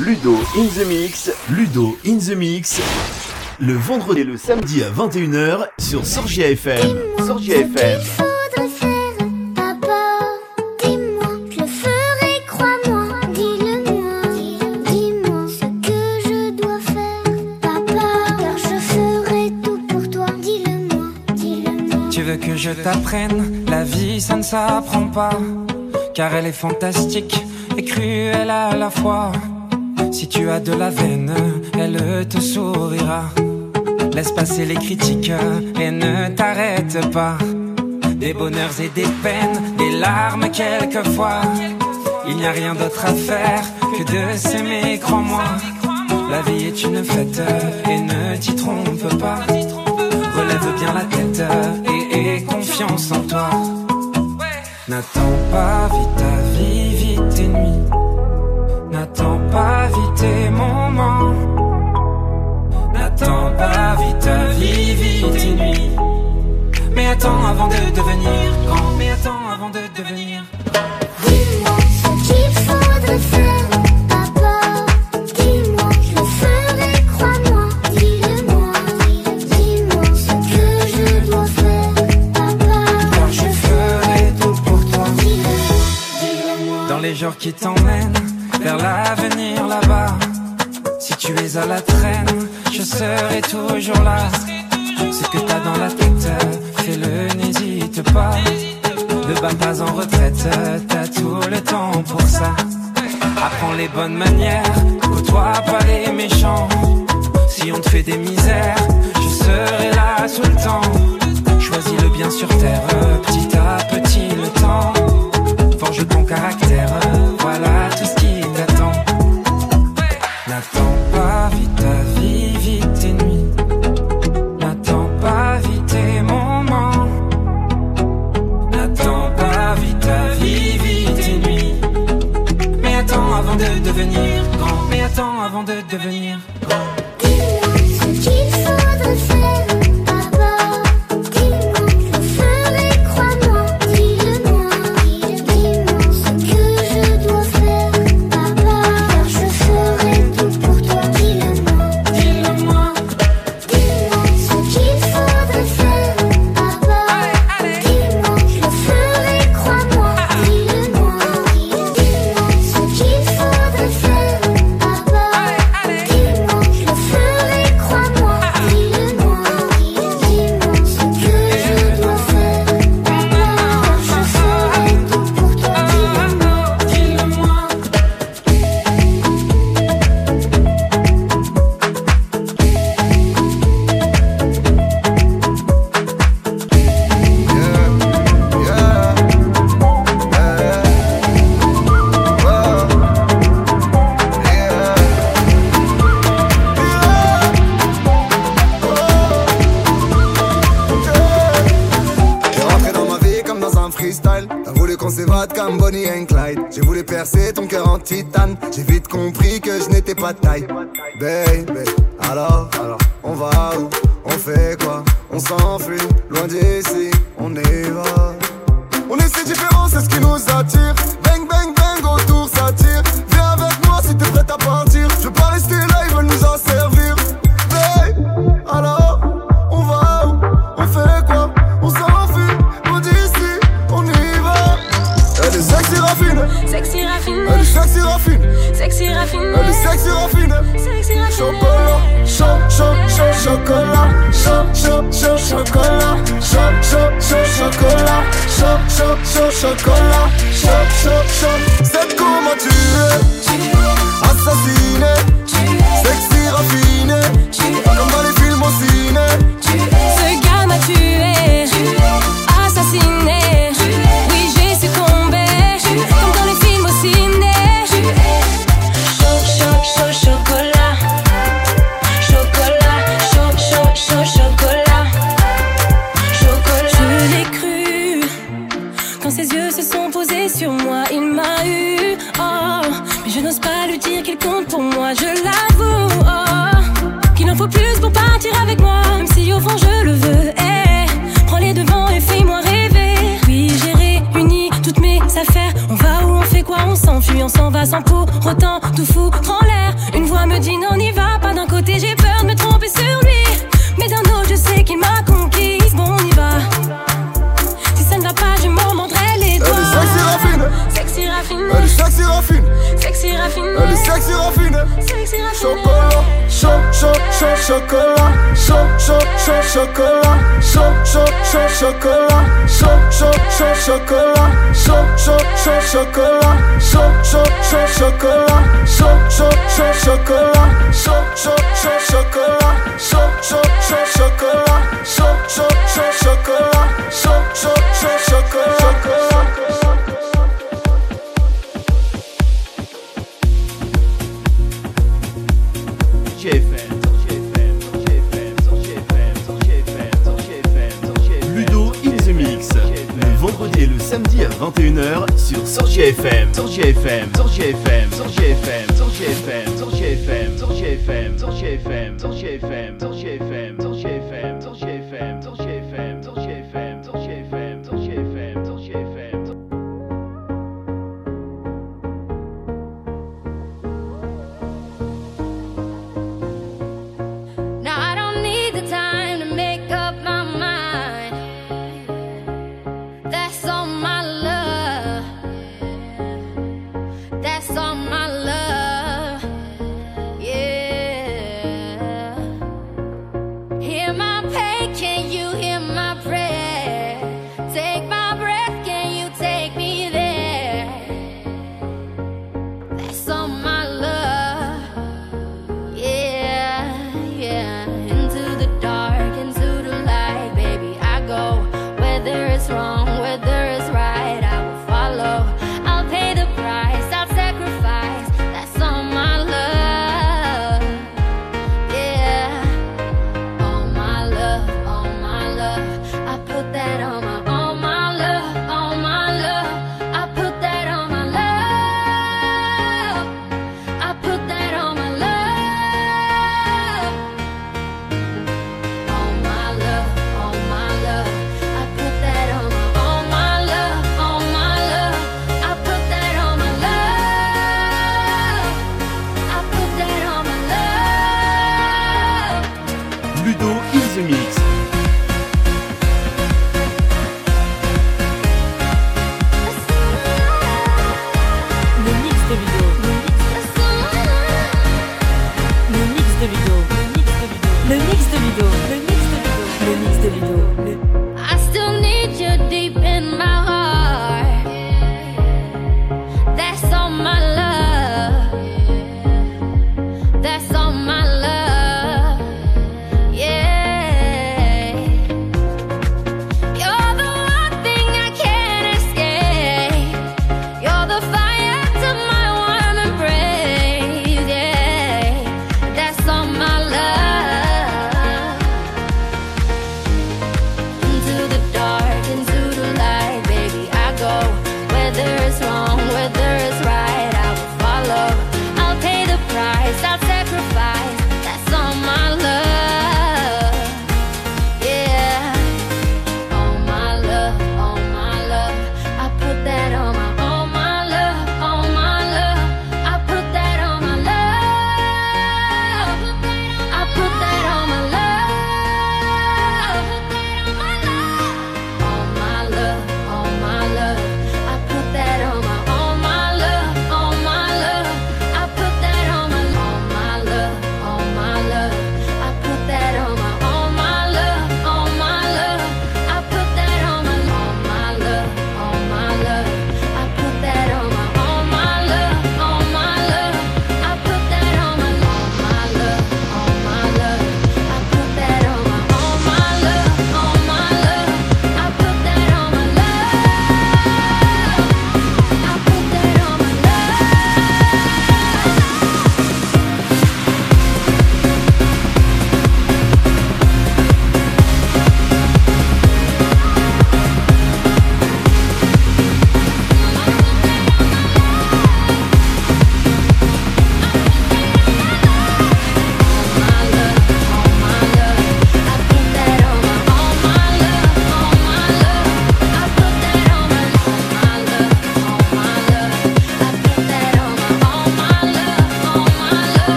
Ludo in the Mix, Ludo in the Mix, le vendredi et le samedi à 21h sur Sorgia FM. Sorgia FM. Que je t'apprenne, la vie ça ne s'apprend pas, car elle est fantastique et cruelle à la fois. Si tu as de la veine, elle te sourira. Laisse passer les critiques et ne t'arrête pas. Des bonheurs et des peines, des larmes quelquefois. Il n'y a rien d'autre à faire que de s'aimer, crois-moi. La vie est une fête et ne t'y trompe pas. Relève bien la tête et confiance en toi. N'attends pas vite ta vie, vite tes nuits. N'attends pas vite tes moments. N'attends pas vite ta vie, vite tes nuits. Mais attends avant de devenir grand. Mais attends avant de devenir grand. Dis-moi ce qu'il faudrait faire. Les jours qui t'emmènent vers l'avenir là-bas. Si tu es à la traîne, je serai toujours là. Ce que t'as dans la tête, fais-le, n'hésite pas. Ne bats pas en retraite, t'as tout le temps pour ça. Apprends les bonnes manières, côtoie pas les méchants. Si on te fait des misères, je serai là tout le temps. Choisis le bien sur terre, petit à petit le temps. Forge ton caractère, voilà tout ce qui t'attend. N'attends pas vite ta vie, vite tes nuits. N'attends pas vite tes moments. N'attends pas vite ta vie, vite tes nuits. Mais attends avant de devenir grand. Mais attends avant de devenir grand. Dis-moi ce qu'il faudrait faire. Comme Bonnie and Clyde, j'ai voulu percer ton cœur en titane. J'ai vite compris que je n'étais pas taille. Baby, alors, on va où? On fait quoi? On s'enfuit, loin d'ici, on y va. On est si différents, c'est ce qui nous attire. Bang, bang, bang, autour ça tire. Viens avec moi si t'es prête à partir. Je veux pas rester là, ils veulent nous en servir. Baby, alors, on va où? On fait quoi? On s'enfuit, loin d'ici, on y va. Elle est sexy raffinée, sexy raffinée, elle est sexy raffinée, sexy raffinée, elle est sexy raffinée, sexy raffinée. Chocolat, chocolat, chocolat, chocolat, chocolat, c'est comment tu es, assassiné, sexy raffiné, comme dans les films au ciné. Ce gars m'a tué, assassiné. Oui, j'ai succombé, comme dans les films au ciné. Chocolat, chocolat, chocolat, chocolat. Je l'ai cru quand ses yeux se sont posés sur moi. Il m'a eu, oh, mais je n'ose pas lui dire qu'il compte pour moi. Je l'avoue, oh, qu'il en faut plus pour partir avec moi, même si au fond je le veux. Hey, prends les devants et fais-moi rêver. Oui, j'ai réuni toutes mes affaires. On va où, on fait quoi, on s'enfuit, on s'en va sans pour autant tout foutre en l'air. Sexy raffiné, Sexy raffiné. chocolat, chocolat, chocolat, chocolat, chocolat, chocolat, Ludo in the Mix, le vendredi et le samedi à 21h sur Sorgia FM. Sorgia FM, Sorgia FM, Sorgia FM, Sorgia FM, Sorgia FM, Sorgia FM, Sorgia FM, Sorgia FM, Sorgia FM, Sorgia FM, Sorgia FM, Sorgia FM, Sorgia FM, Sorgia FM, Sorgia FM, Sorgia FM. Now I don't need the time to make up my mind. That's all my love. That's all my love. Yeah. Hear my pain, can you hear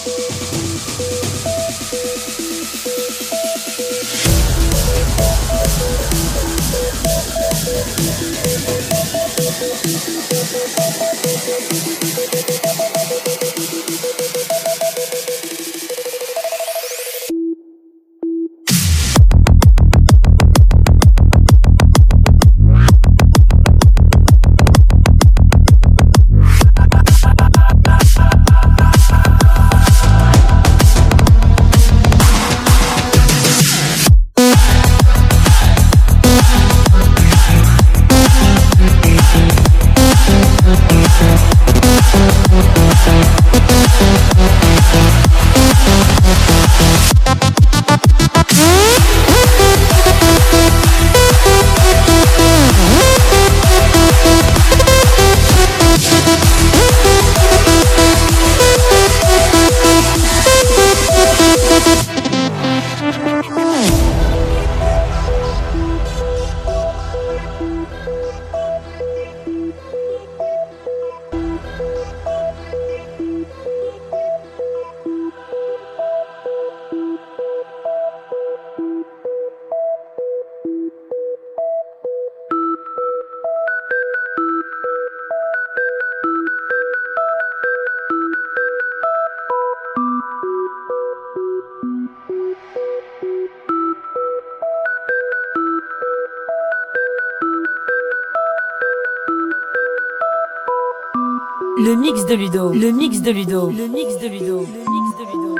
Le mix de Ludo, le mix de Ludo, le mix de Ludo, le mix de Ludo.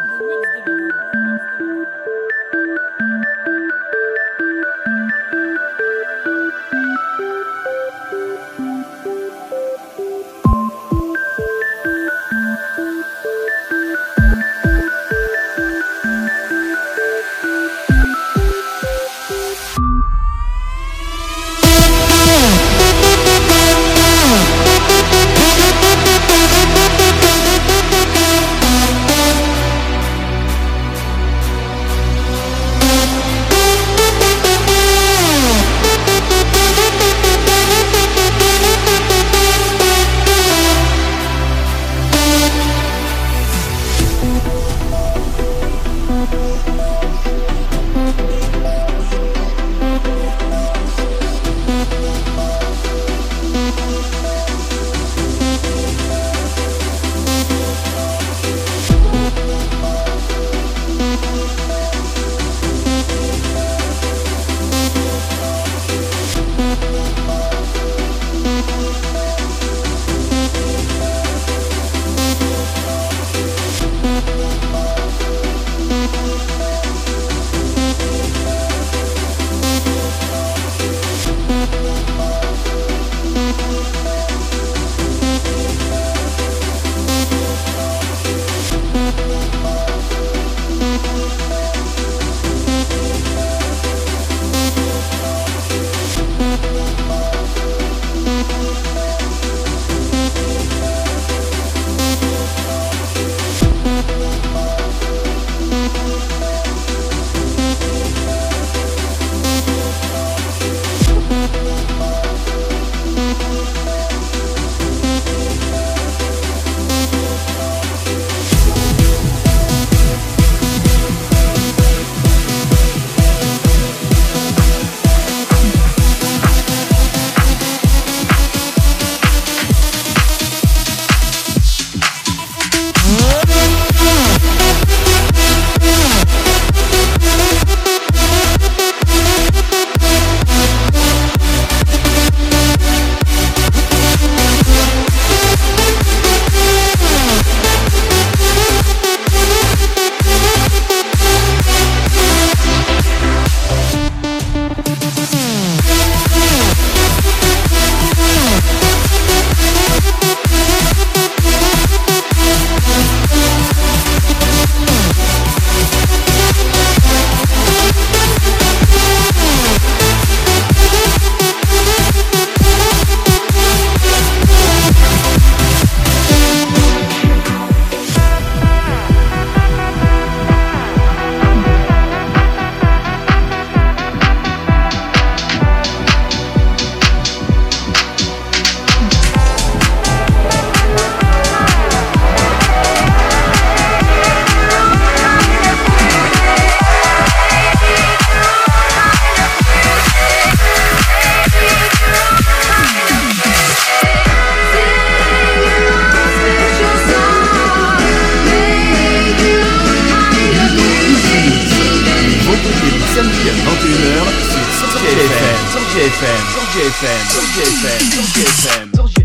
FM, Sorgia FM, Sorgia FM, Sorgia.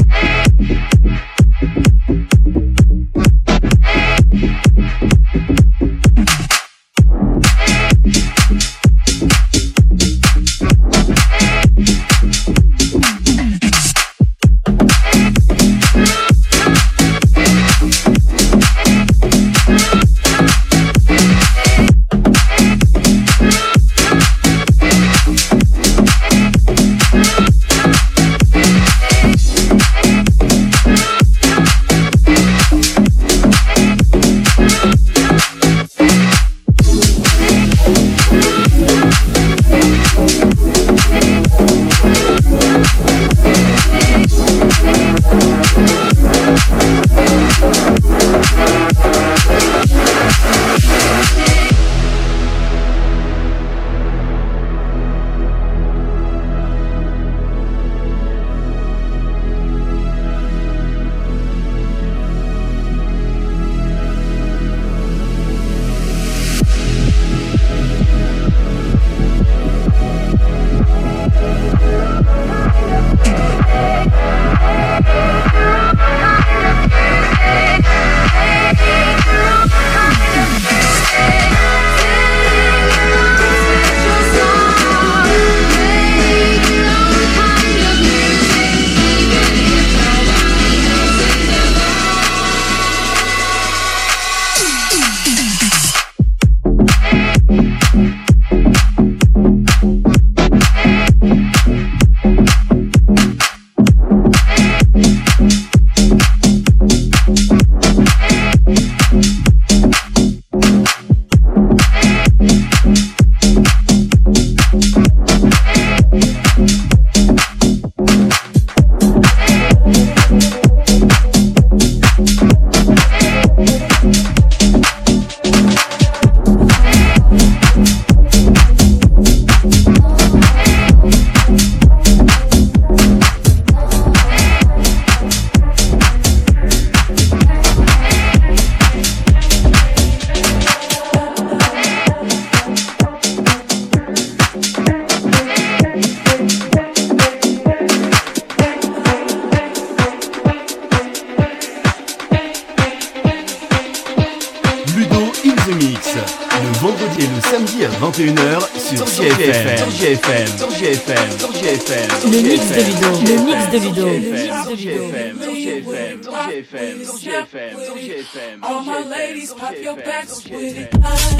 vendredi et le samedi à 21h sur Sorgia FM. Sorgia FM. Sorgia FM. Sorgia FM. Le mix de Ludo. Le mix de Ludo. Sorgia FM. Sorgia FM. Sorgia FM. Sorgia FM. Sorgia FM. All my ladies, pop your backs with it.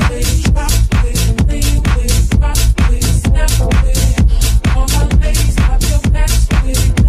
All my ladies, pop your backs with it.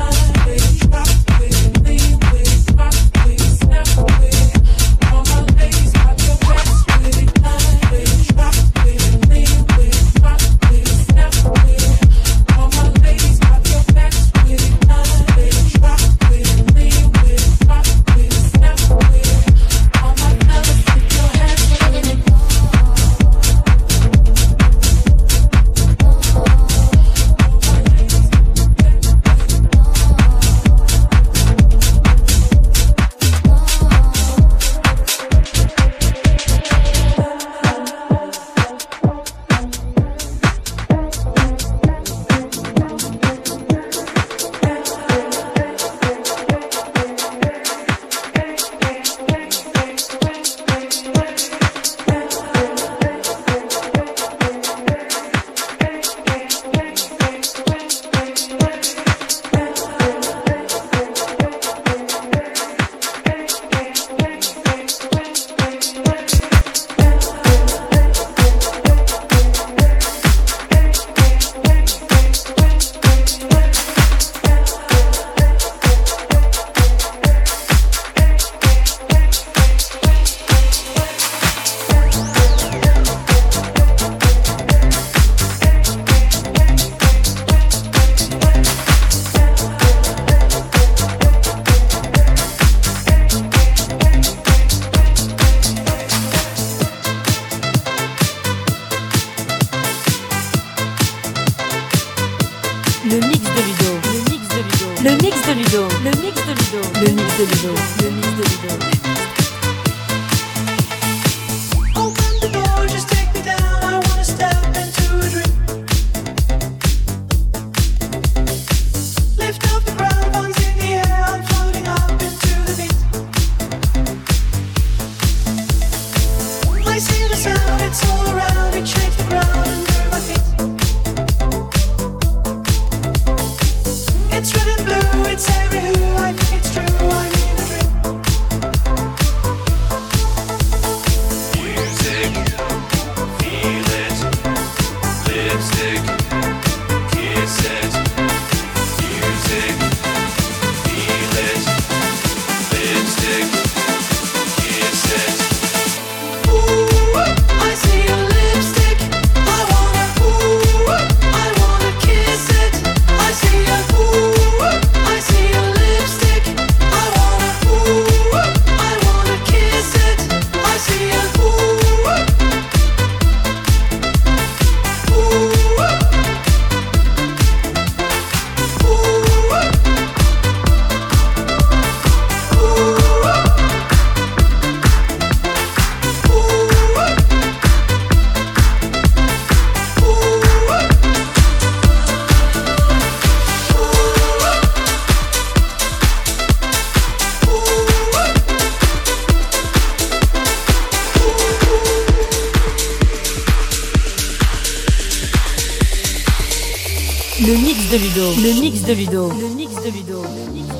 Le mix de Ludo. Le mix de Ludo. Le mix de Ludo. Le mix de Ludo.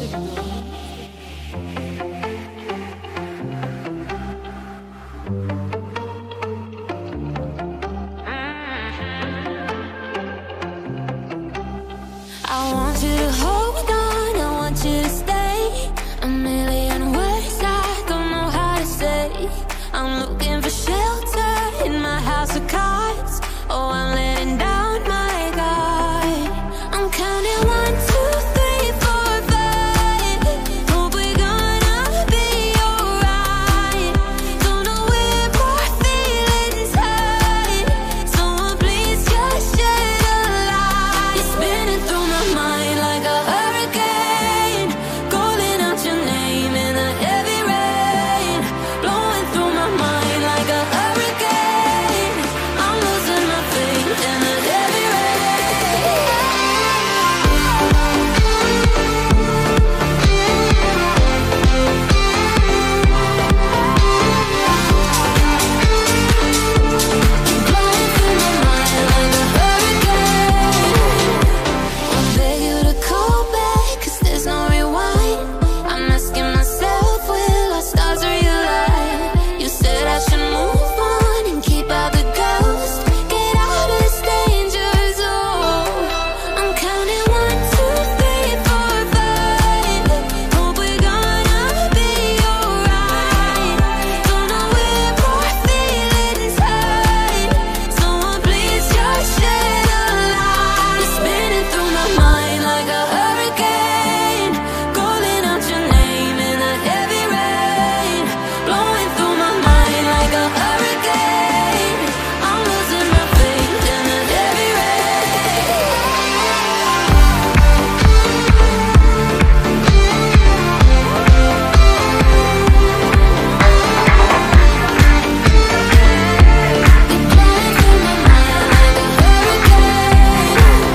I want you to hold on, I want you to stay. A million words I don't know how to say. I'm looking for shelter in my house of cards. Oh, I'm letting down my guard. I'm counting 1, 2, 3, 4, 5. Hope we're gonna be alright. Don't know where our feelings hide. Someone please just shed a light. You're spinning through my mind like a hurricane, calling out your name in the heavy rain, blowing through my mind like a hurricane. I'm losing my faith in the heavy rain. Blowing through my mind like a hurricane. I beg you to call back, 'cause there's no rewind. I'm asking myself, will our stars realign? You said I should move on and keep out the ghost. Get out of this danger zone. I'm counting 1, 2, 3, 4, 5. Hope we're gonna be alright. Don't know where our feelings hide. Someone please just shed a light. You're spinning through my mind like a hurricane, calling out your name in the heavy rain, blowing through my mind like a hurricane. I'm losing my faith in the heavy rain. Blowing through my mind like a hurricane.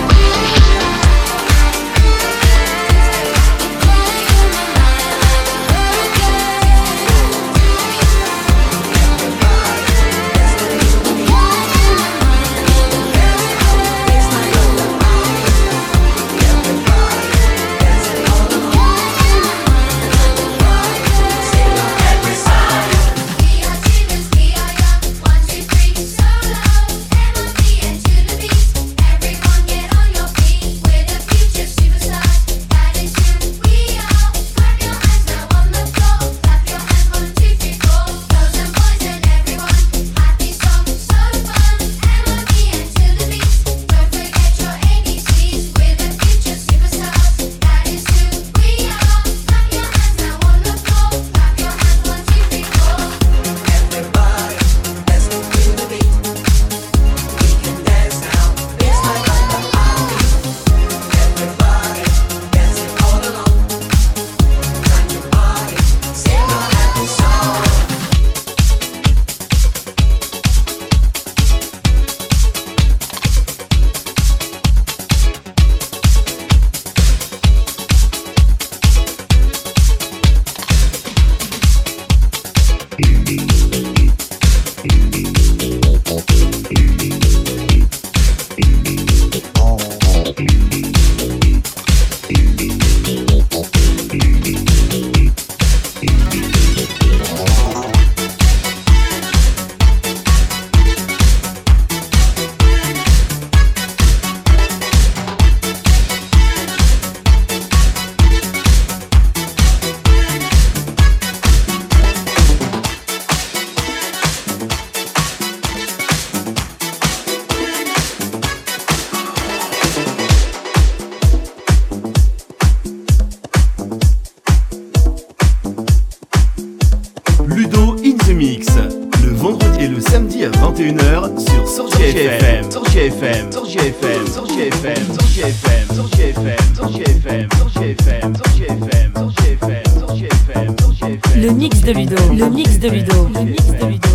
Ludo in the Mix, le vendredi et le samedi à 21h sur Sorgia FM. Sorgia FM, Sorgia FM, Sorgia FM, Sorgia FM, Sorgia FM, Sorgia FM, Sorgia FM, Sorgia FM, Sorgia FM, Sorgia FM, Sorgia FM. Le mix de Ludo. Le mix de Ludo. Le mix de Ludo.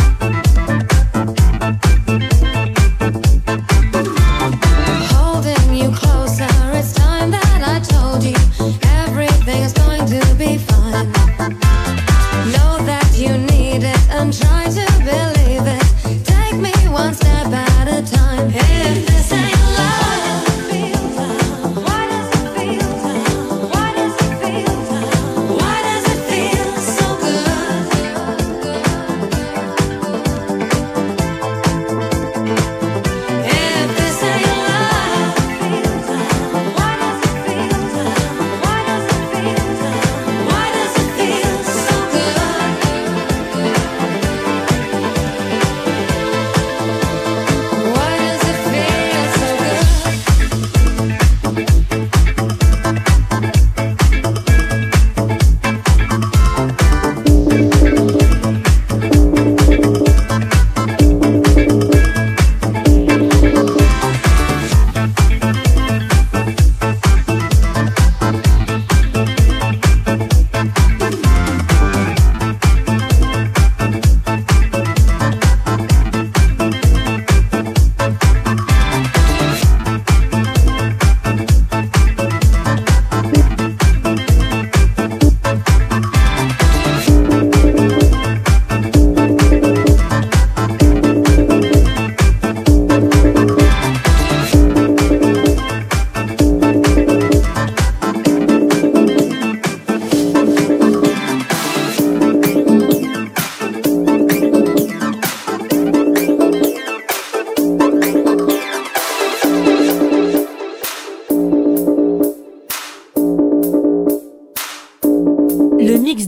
Holding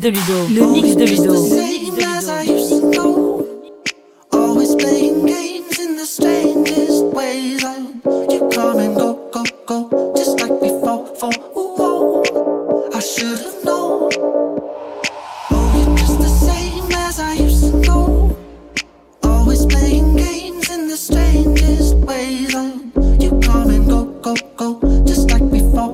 de Ludo. Le mix de Ludo. Same as I used to know. Always playing games in the strangest ways. You come and go, go, go, just like before. I should have known. Oh, you're just the same as I used to know. Always playing games in the strangest ways. You come and go, go, go, just like before.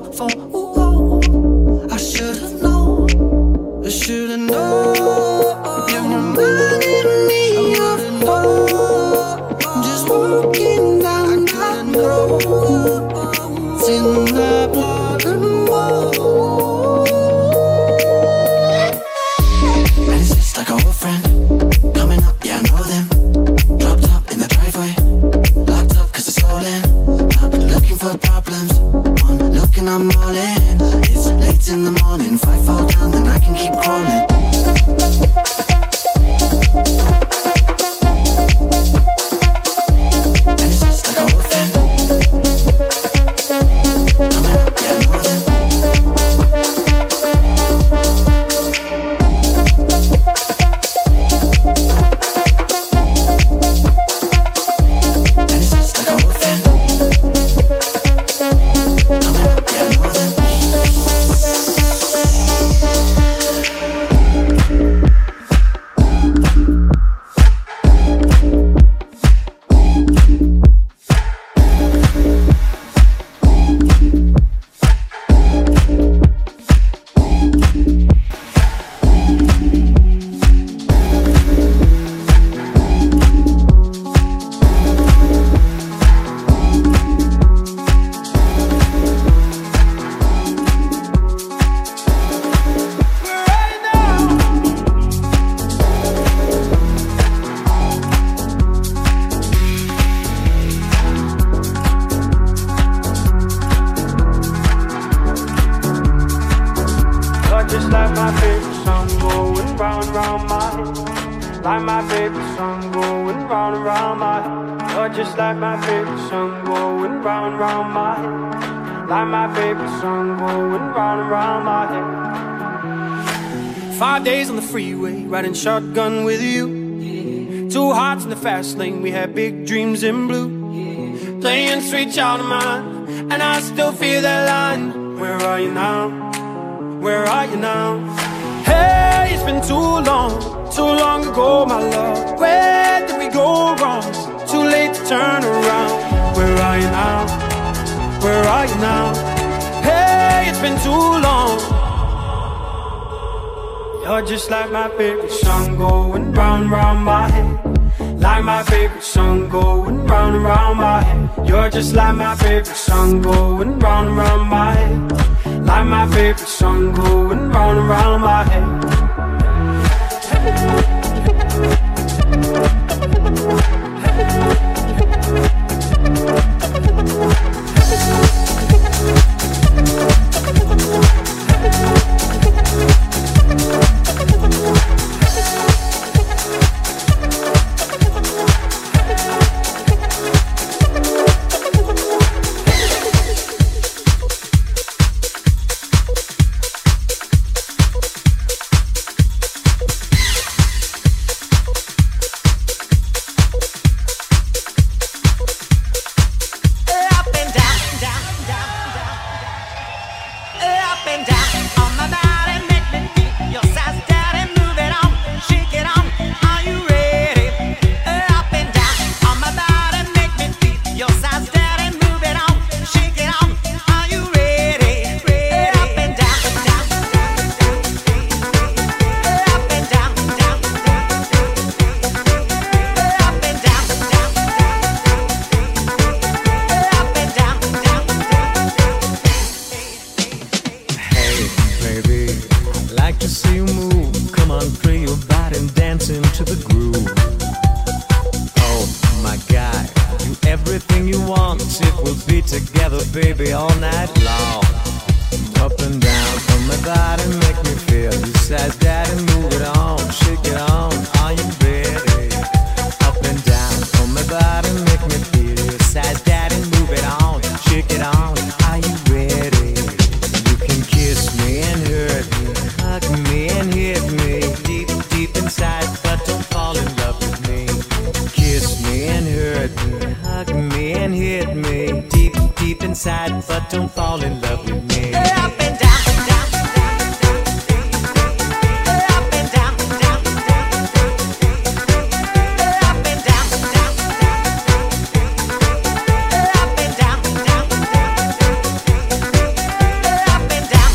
I should have known. I should have known. You reminded me of home. Just walking down that road. It's in the blood and wall. And it's just like an old friend. Coming up, yeah, I know them. Dropped up in the driveway. Locked up cause it's stolen. Not looking for problems. One looking, I'm all in. It's late in the morning. If I fall down, then I can keep crawling. And it's just like an old friend. Coming up, yeah, I know them. And it's just like an old friend. Coming up, yeah, I know them. Just like my favorite song going round and round my head. Like my favorite song going round and round my head. You're just like my favorite song going round and round my head. Like my favorite song going round and round my head. 5 days on the freeway, riding shotgun with you. 2 hearts in the fast lane, we had big dreams in blue. Playing Sweet Child of Mine, and I still feel that line. Where are you now? Where are you now? Hey, it's been too long ago, my love. Where did we go wrong? Too late to turn around. Where are you now? Where are you now? Hey, it's been too long. You're just like my favorite song going round and round my head. Like my favorite song going round and round my head. You're just like my favorite song going round and round my head. Like my favorite song going round and round my head. everything you want if we'll be together, baby, all night long. Up and down from my body, make me feel. You said, Daddy, move it on, shake it on. Are you ready? Up and down from my body, make me feel. You said, Daddy, move it on, shake it on. Are you ready? You can kiss me and hurt me, hug me and hit me. but don't fall in love with me. Up and down, down, down, down, up and down, down, down, up and down, down, up and down, down, up and down,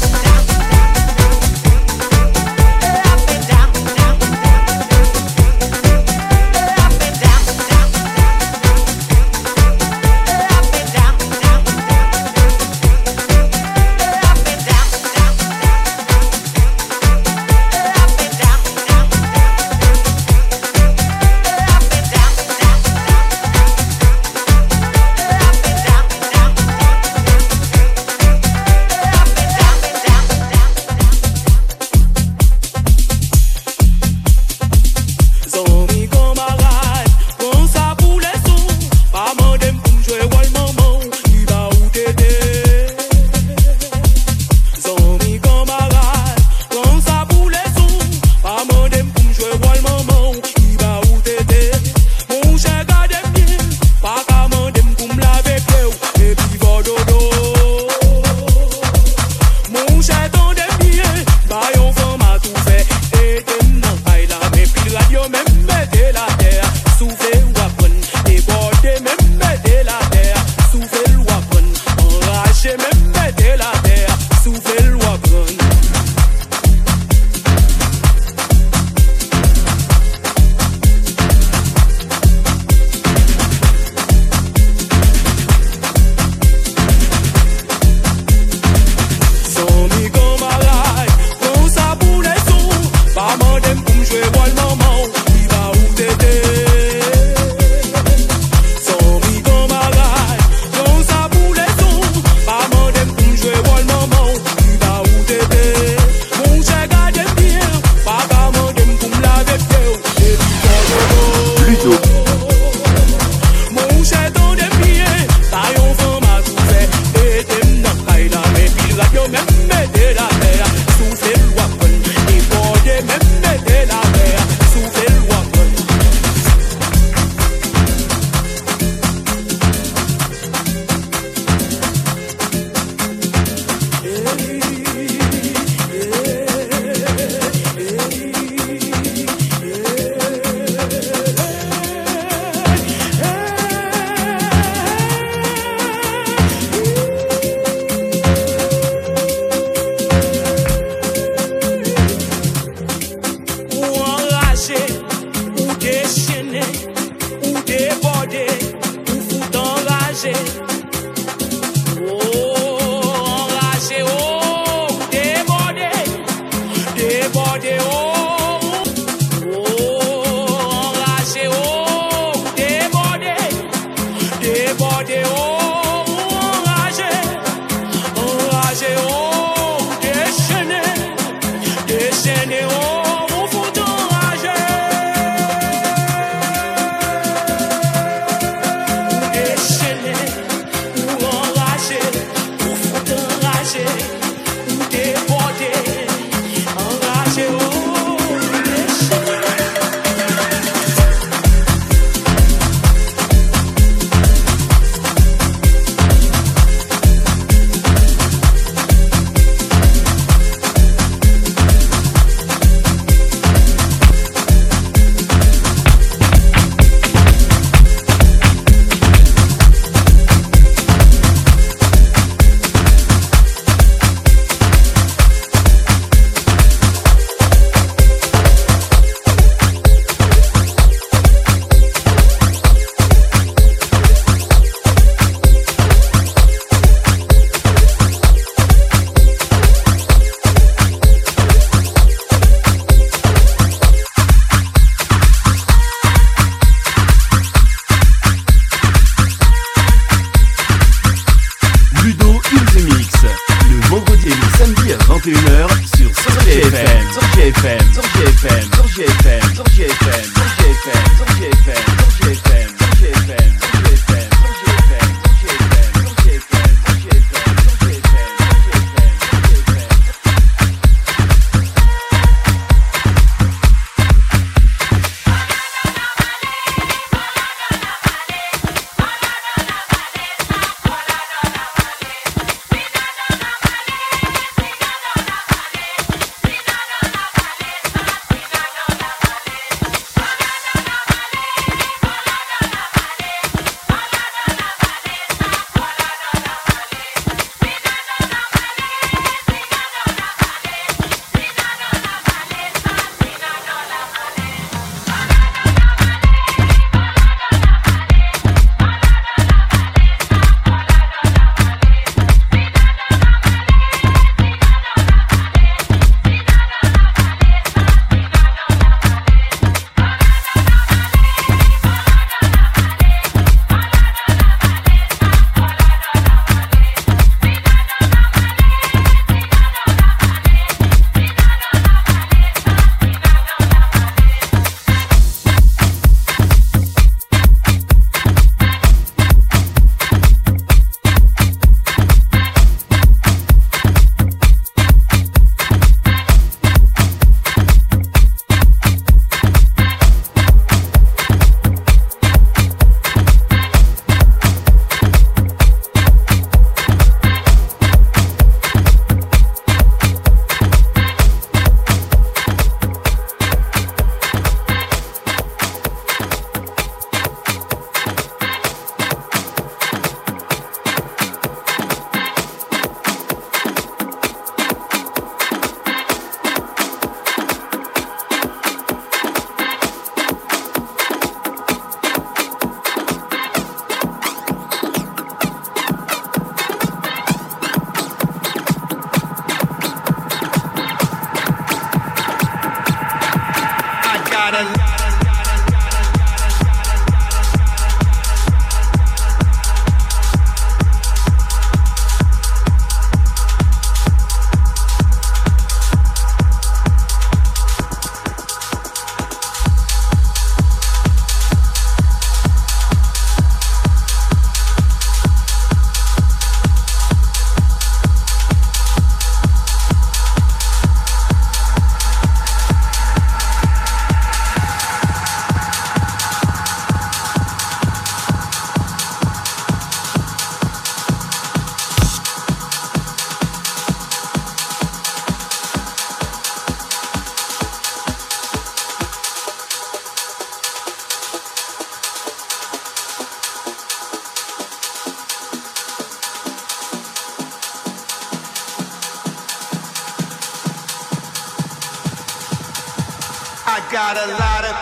got a lot of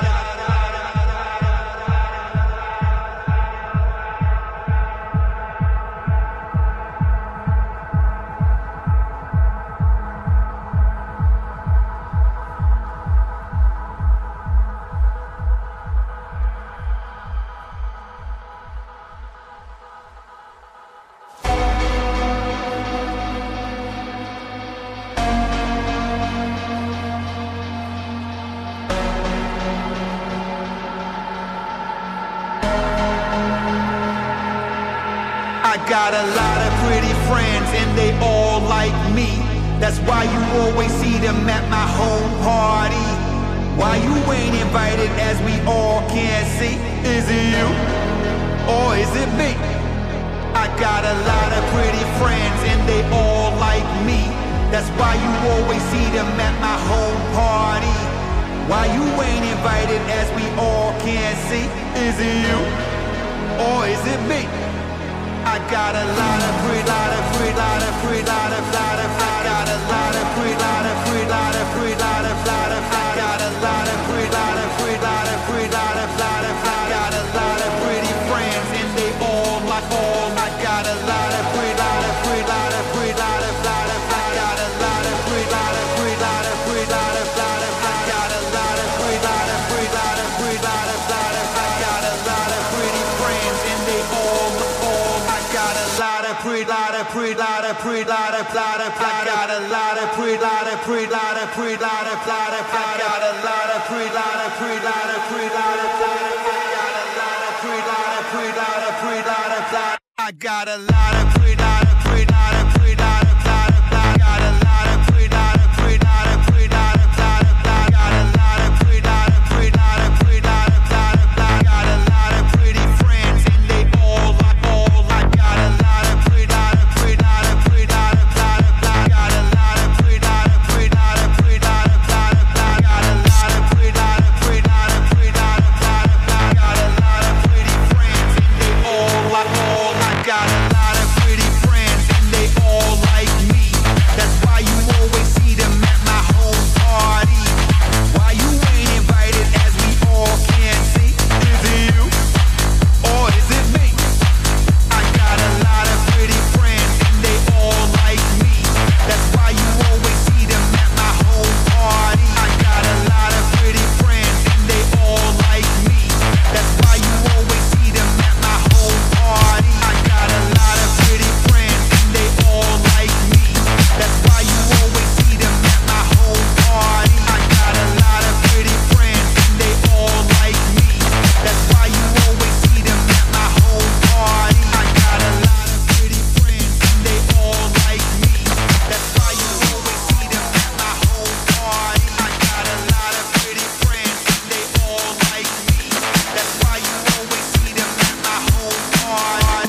got a lot of pretty friends and they all like me. That's why you always see them at my home party. Why you ain't invited as we all can see? Is it you or is it me? I got a lot of pretty friends and they all like me. That's why you always see them at my home party. Why you ain't invited as we all can see? Is it you or is it me? I got a lot of free, lot of free, lot of free, lot of, lot of, I got a lot of free, lot of free, lot of free, lot of, lot of, I got a lot of free, lot of free, lot of free, lot of, lot of, I got a lot of pretty friends and they all like all. I got a lot of free, lot of free, lot of free, lot of, lot of, I got a lot of free, lot of free, lot of free, lot of, lot of, I got a lot of free, lot of free, lot of free, lot of, lot of, I got a lot of pretty friends and they all. Pre, lot of pre, lot of pre, lot of, lot of, I got a lot of pre, lot of pre, lot of pre, lot of, lot of, I got a lot of pre, lot of pre, lot of pre, lot of, lot of, I got a lot of pre, lot of pre, lot of pre, lot of, lot of, I got a lot of pre, lot of pre, lot of pre, lot of, lot of, I got a lot of pre, lot of pre, lot of pre, lot of, lot of, I got a lot of pre, lot of pre, lot of pre, lot of, lot of, I got a lot of pretty friends and they all like all. I got a lot of pre, lot of pre, lot of pre, lot of, lot of, I got a lot of pre, lot of pre, lot of pre, lot of, lot of, I got a lot of pre, lot of pre, lot of pre, lot of, lot of, I got a lot of pretty friends and they all like all. I got a lot of pretty friends and they all like me. That's why you always see them at my home party. Why you ain't invited as we all can see? Is it you or is it me? I got a lot of pretty friends and they all like me. That's why you always see them at my home party. I got a lot of pretty friends and they all like me. That's why you always see them at my home party. I got a lot of pretty friends and they all like me. That's why you always see them at my home party. I got a lot of pretty friends and they all like me. That's why you always see them at my home party. I got a lot of pretty friends and they all like me. That's why you always see them at my home party. I got a lot of pretty friends and they all like me. That's why you always see them at my home party.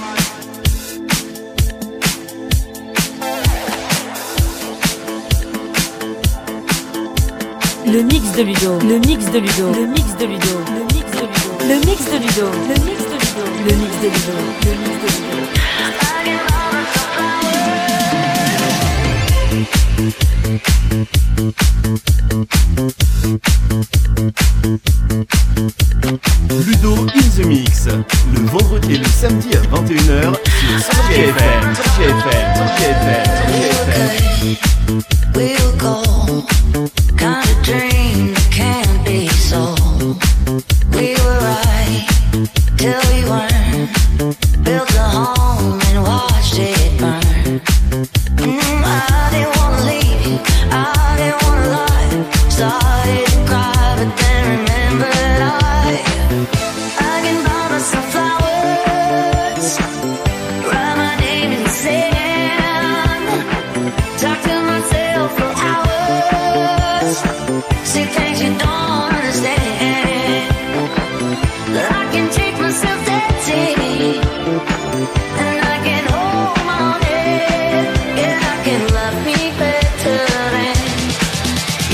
Le mix de Ludo, le mix de Ludo, le mix de Ludo, le mix de Ludo, le mix de Ludo, le mix de Ludo, le mix de Ludo, le mix de Ludo. Ludo in the Mix, le vendredi et le samedi à 21h sur Sortie FM. Sortie FM, Sortie FM, Sortie FM. We'll go, kind of dream that can't be so. We were right till we weren't. Built a home and watched it burn. I didn't wanna leave you, I didn't wanna lie. Started to cry, but then remembered I can buy myself flowers, write my name in the sand, talk to myself for hours, see things you don't understand. I can take myself dancing, and I can hold my head, and I can love me better than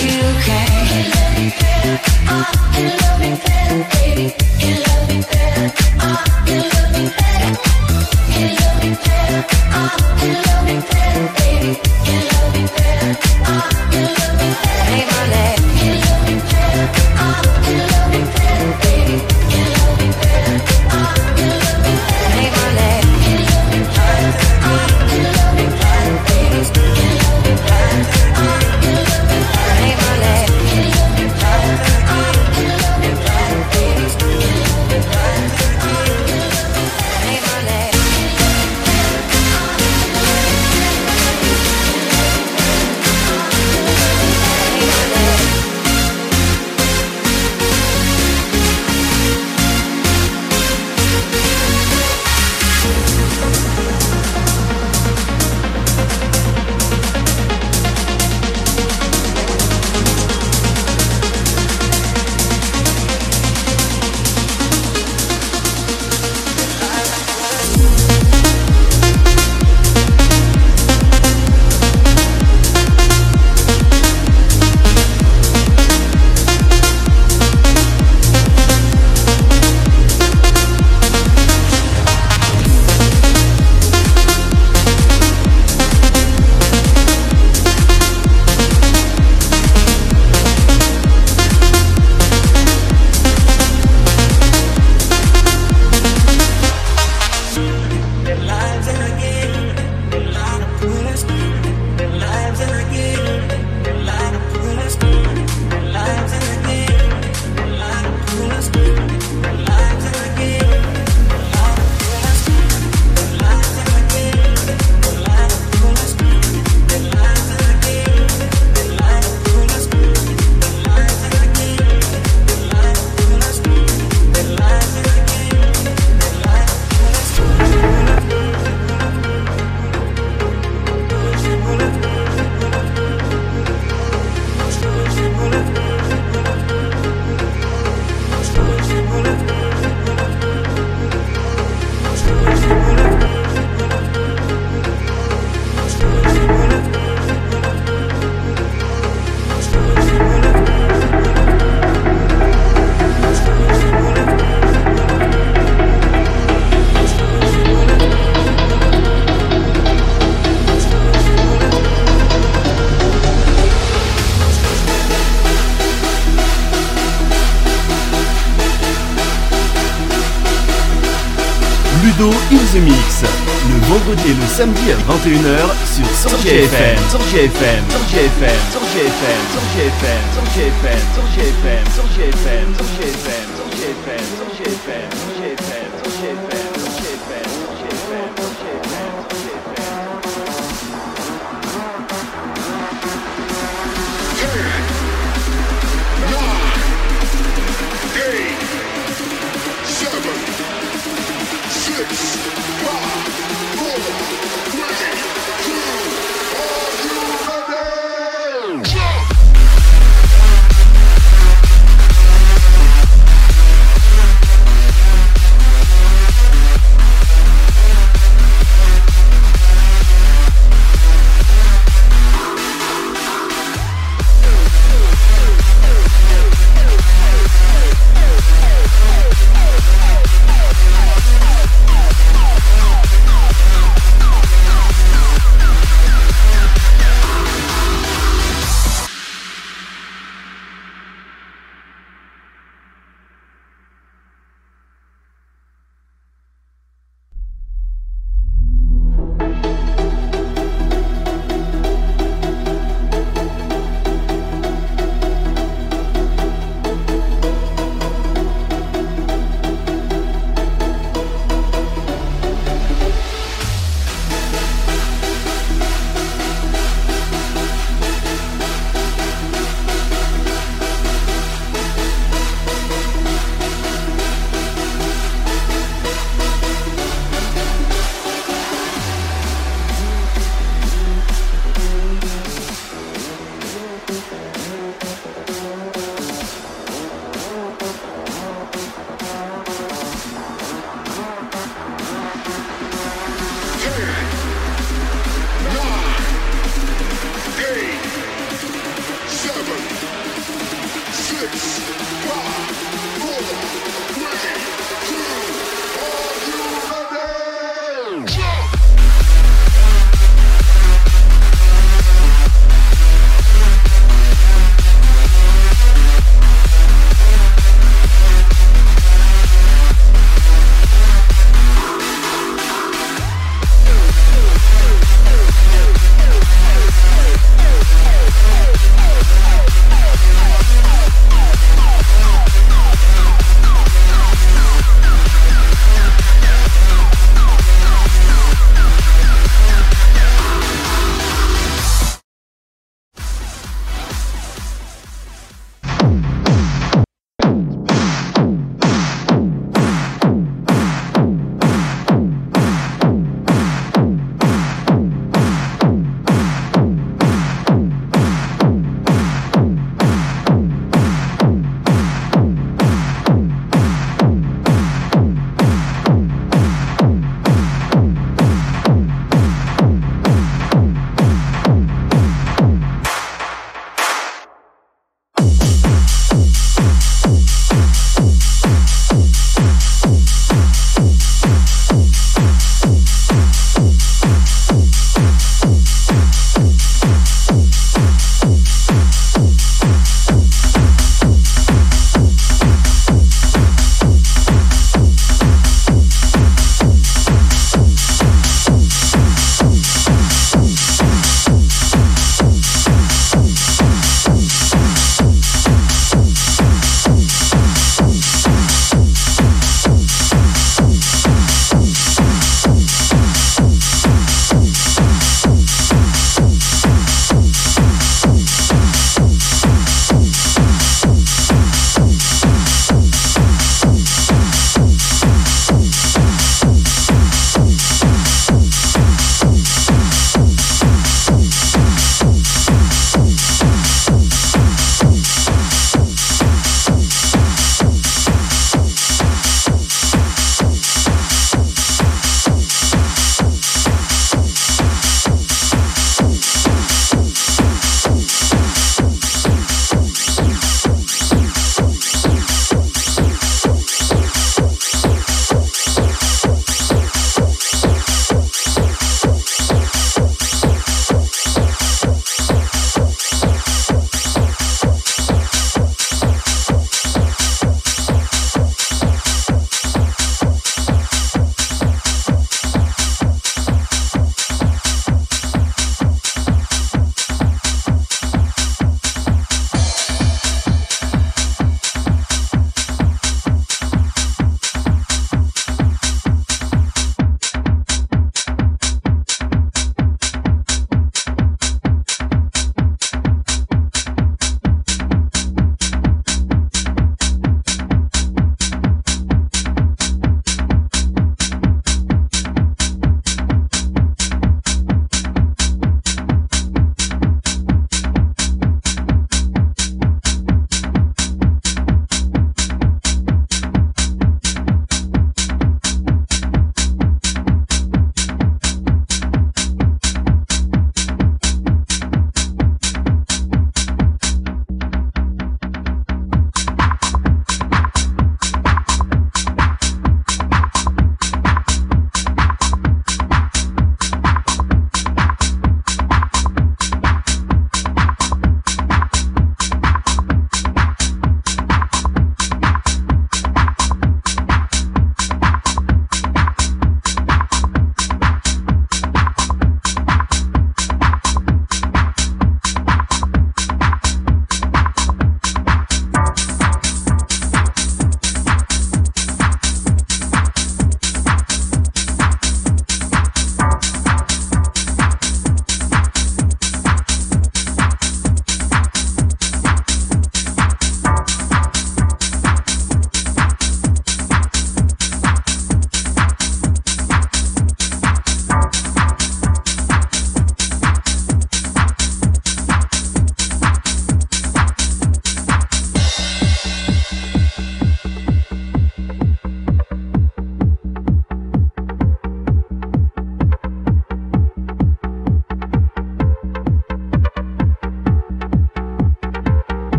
Ludo in the Mix, le vendredi et le samedi à 21h sur Sorgia FM. Sorgia FM, Sorgia FM, Sorgia FM, Sorgia FM, Sorgia FM, Sorgia FM, Sorgia FM, Sorgia FM, Sorgia FM, Sorgia FM, Sorgia FM, Sorgia FM, Sorgia FM, Sorgia FM, Sorgia FM, Sorgia FM. 10, 9, 8, 7, 6, 5, 4, 3, 2, 1, jump!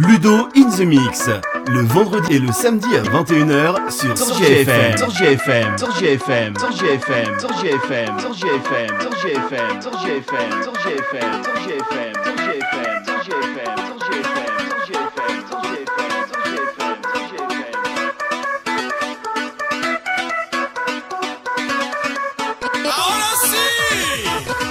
Ludo in the Mix, le vendredi et le samedi à 21h sur Sorgia FM. Sorgia FM, Sorgia FM, Sorgia FM, Sorgia FM, Sorgia FM, Sorgia FM, Sorgia FM, Sorgia FM, Sorgia FM, Sorgia FM, Sorgia FM, Sorgia FM, Sorgia FM, Sorgia FM. Ahora sí.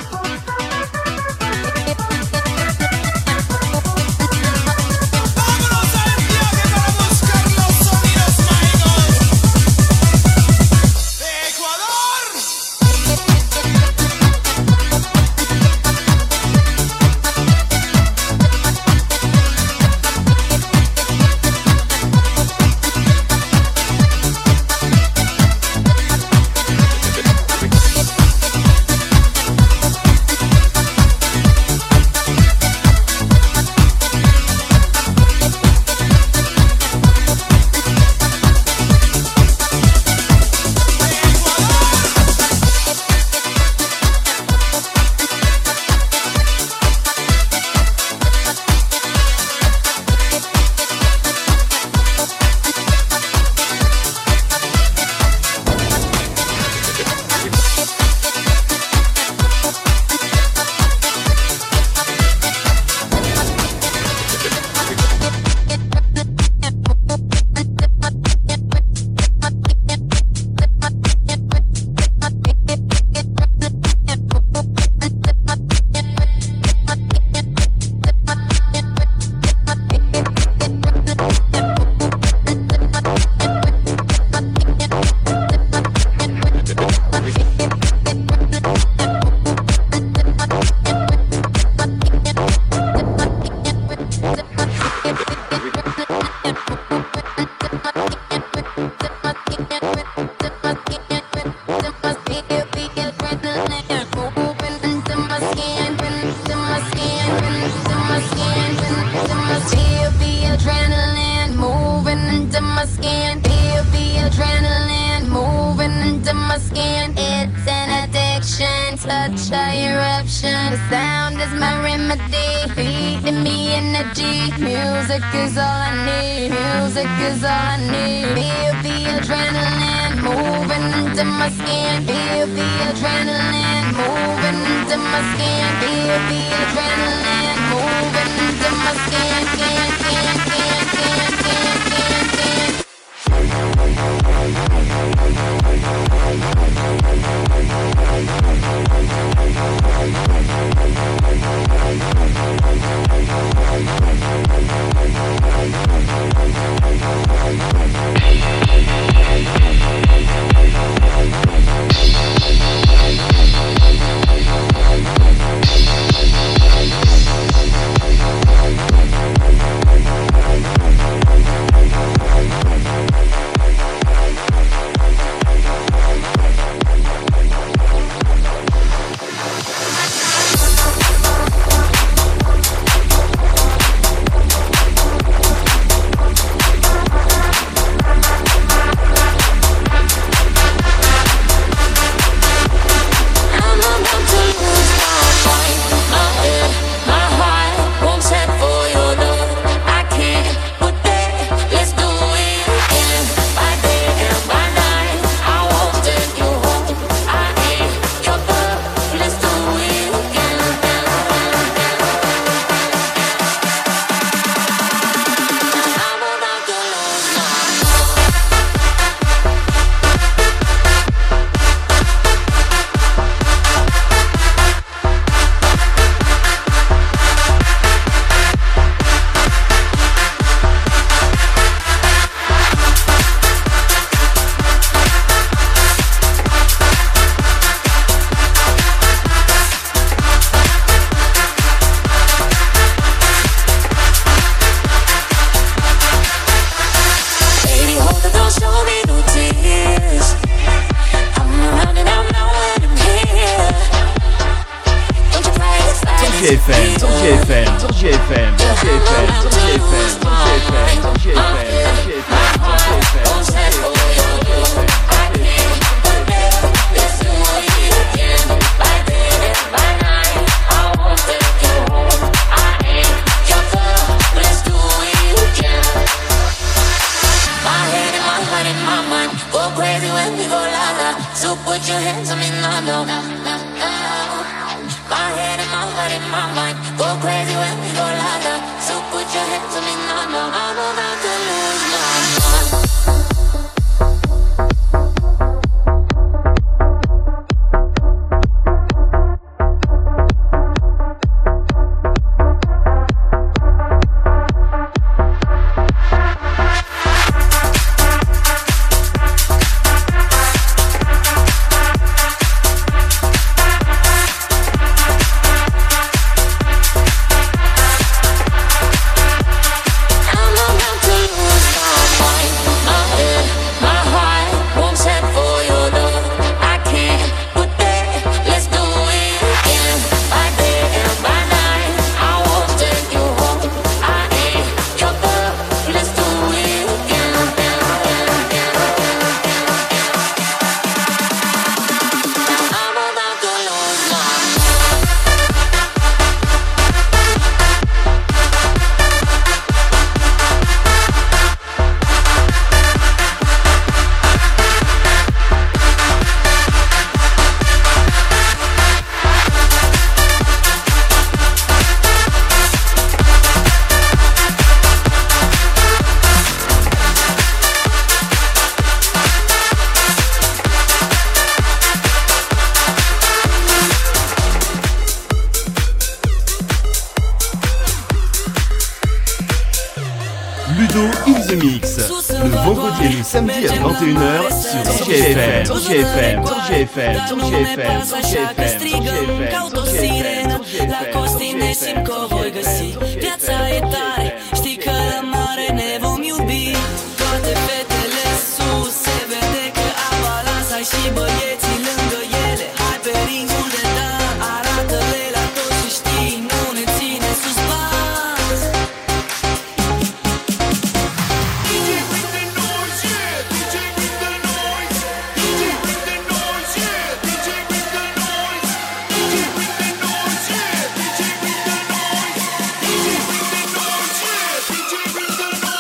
Such a eruption. The sound is my remedy, feeding me energy. Music is all I need. Music is all I need. Feel the adrenaline moving into my skin. Feel the adrenaline moving into my skin. Feel the adrenaline moving into my skin. Skin, skin, skin, skin, skin, skin, skin. Ludo in the Mix. Le vendredi et le samedi à 21h sur GFM. GFM. GFM. GFM. GFM. Caut o sirenă, la costine simt că o voi găsi. Viața e tare, știi că la mare ne vom iubi. Toate fetele sus, se vede că au balanța și băieții lângă ele. Hai pe ring unde dă, arată-le la toți și știi, nu ne ține sus bas. DJ with the noise, yeah, DJ with the noise, DJ with the noise, yeah, DJ with the noise, DJ with the noise, yeah, DJ with the noise, DJ with the noise, yeah, DJ with the noise.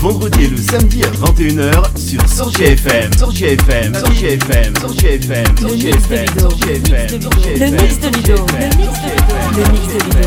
vendredi et le samedi à 21h sur Sorgia FM. Sorgia FM, Sorgia FM, Sorgia FM, Sorgia FM, Sorgia FM, Le mix de Ludo. Le mix de Ludo. Le mix de Ludo.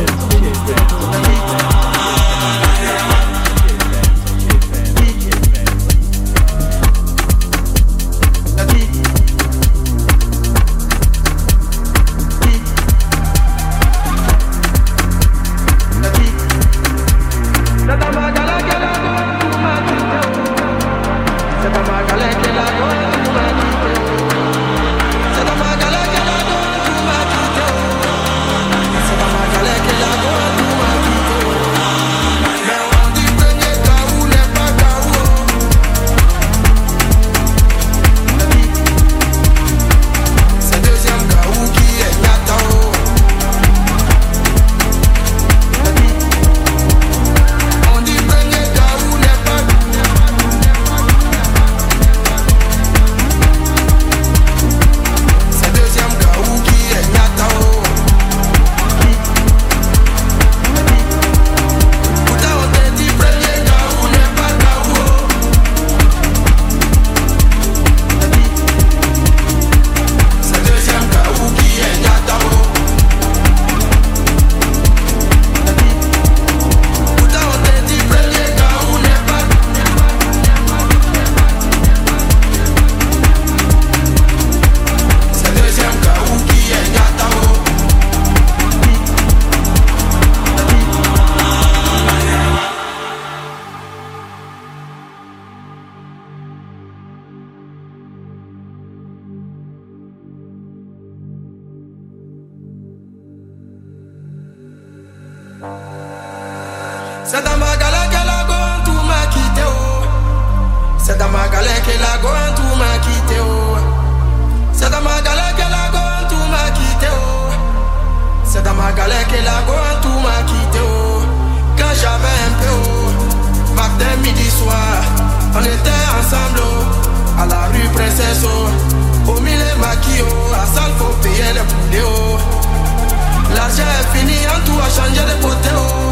C'est dans ma galère qu'elle a gone, tout m'a quitté, oh. C'est dans ma galère qu'elle a gone, tout m'a quitté, oh. C'est dans ma galère qu'elle a gone, tout m'a quitté, oh. C'est dans ma galère qu'elle a gone, tout m'a quitté, oh. Quand j'avais un peu, oh, matin, midi, soir, on était ensemble, oh, à la rue Princesse, oh. Au milieu maquis, oh, à salle, faut payer les poulets, oh. L'argent est fini, en tout a changé de côté, oh.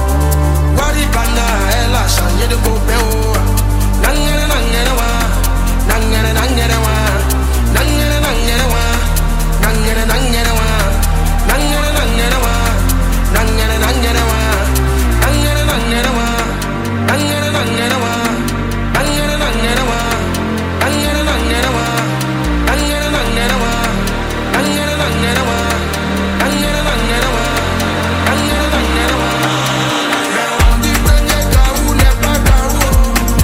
Waribana, elle a changé de côté, oh. Nangere, nangere, wa. Nangere, nangere, wa. Nangere, nangere, wa. Nangere, nangere, wa. Nangere, nangere, wa. Nangere, nangere, wa. Nangere, nangere, wa. Nangere, nangere, wa. Nangere, nangere, wa. Nangere, nangere, wa. Nangere, nangere, wa. Nangere, nangere, wa. Nangere, nangere, wa. Nangere, nangere, wa.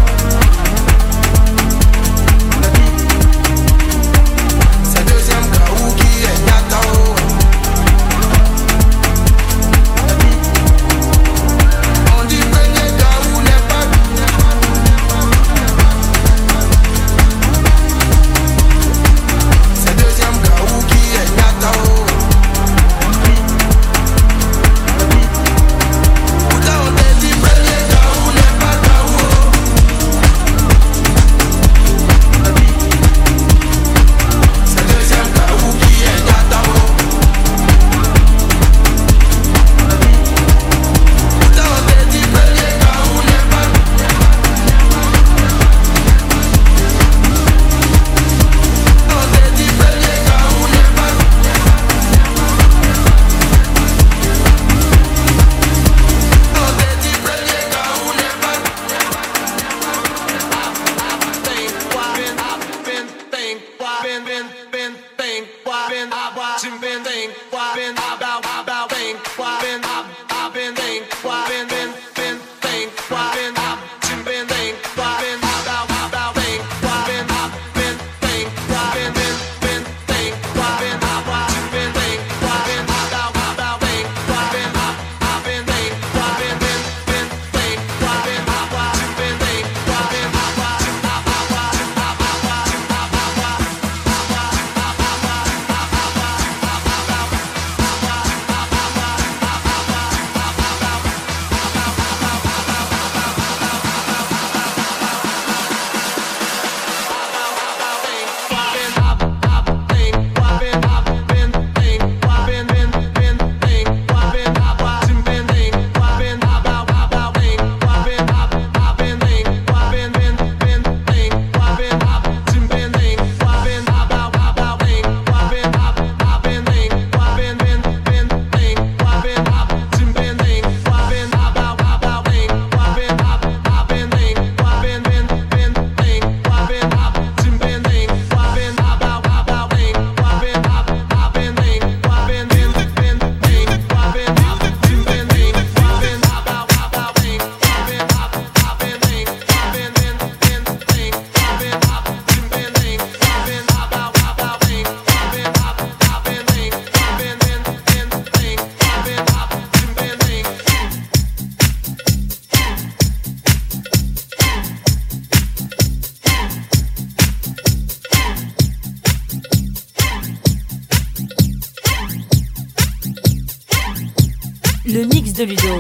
Le mix de Ludo.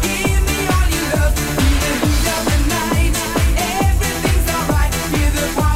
Feel the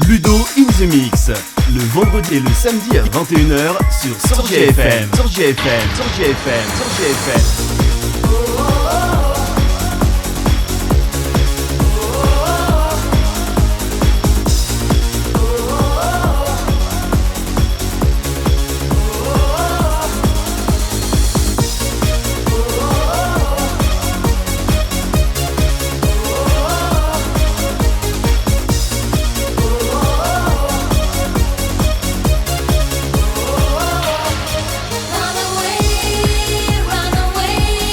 Ludo in the Mix, le vendredi et le samedi à 21h sur Sorgia FM. Sorgia FM, Sorgia FM, Sorgia FM. Run away,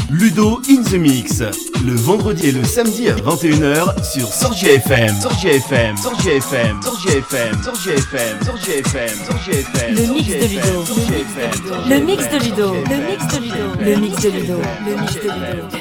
Ludo in the Mix, le vendredi et le samedi à 21h sur Sorgia FM. Sorgia FM, Sorgia FM, Sorgia FM, Sorgia FM, Sorgia FM, Sorgia FM. Le mix de Ludo. Le mix de Ludo. Le mix de Ludo. Le mix de Ludo. Le mix de Ludo.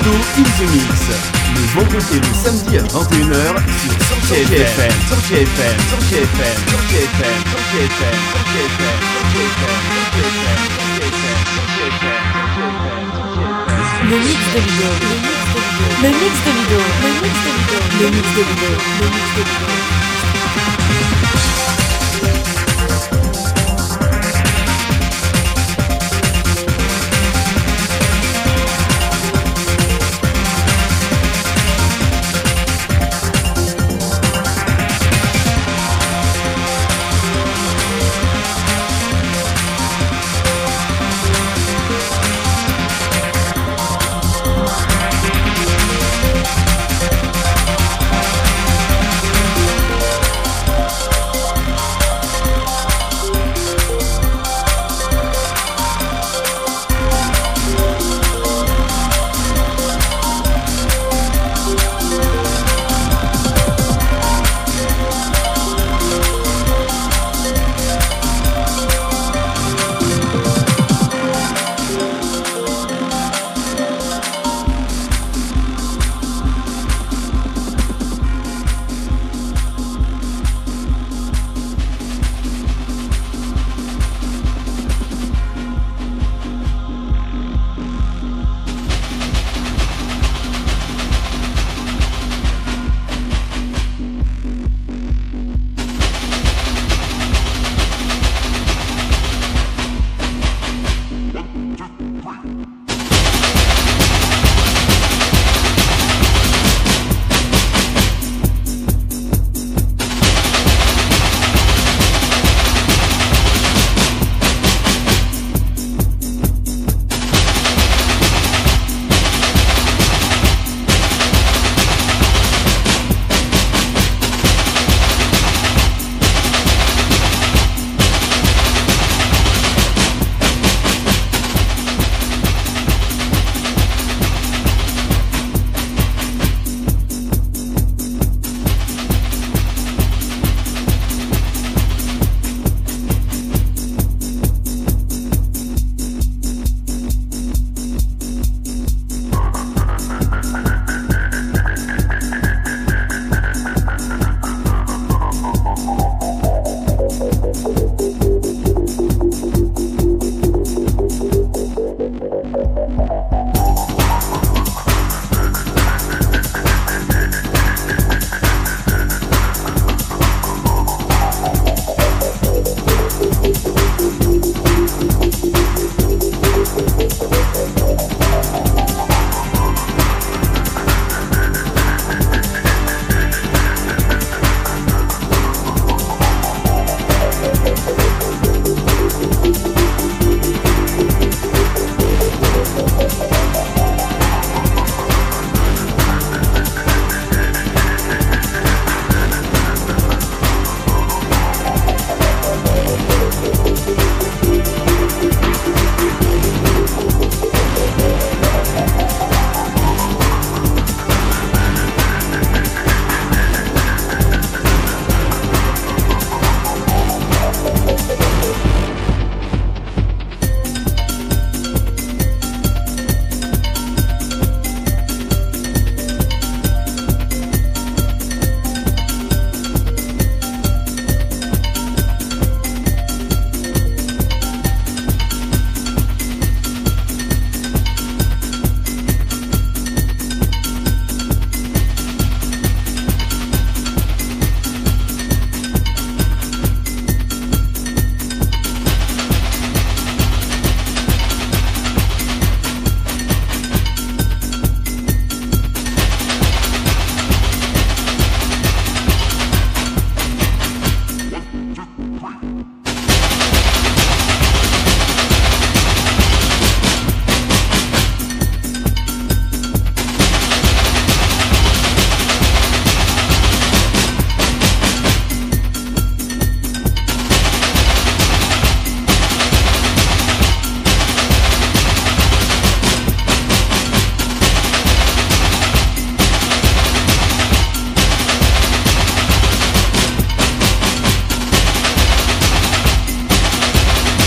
Ludo in the Mix. Le vendredi et le samedi à 21h sur Sortie FM. Sortie FM. Sortie FM. Sortie FM. Sortie FM. Sortie FM. Sortie FM. Sortie FM. Sortie FM. Le mix de Ludo. Le mix de Ludo. Le mix de Ludo. Le mix de Ludo. Le mix de Ludo.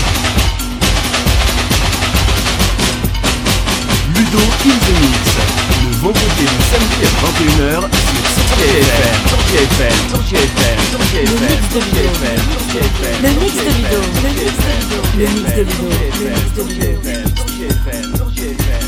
Ludo in the Mix. vendredi et le samedi à 21h sur Sortie FM. Sortie FM. Sortie FM. Sortie FM. Sortie FM. Sortie FM. Le mix de Ludo. Le mix de Ludo. Le mix de Ludo. Le mix de Ludo. Sortie FM. Sortie FM.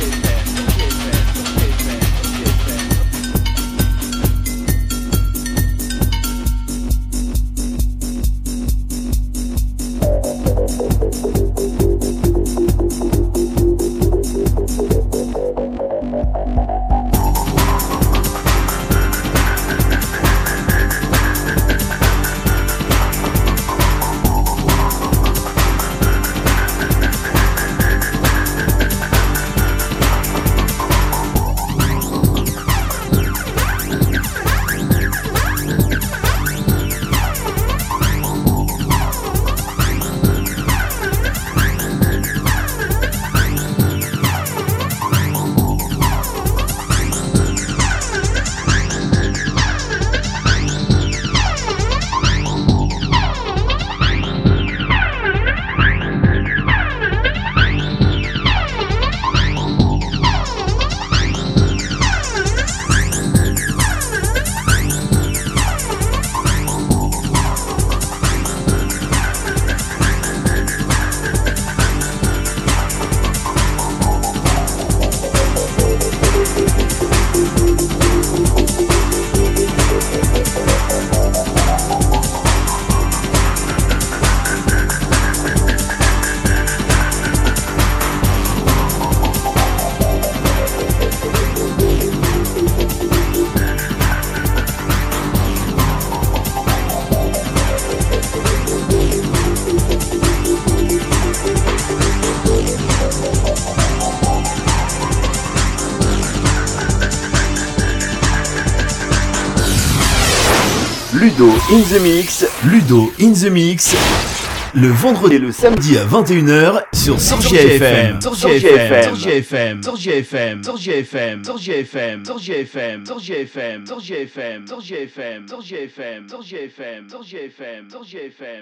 Ludo in the Mix, Ludo in the Mix, le vendredi et le samedi à 21h sur Sortie FM. Sortie FM. Sortie FM. Sortie FM. Sortie FM. Sortie FM. Sortie FM. Sortie FM. Sortie FM. Sortie FM. Sortie FM. Sortie FM. Sortie FM. Sortie FM.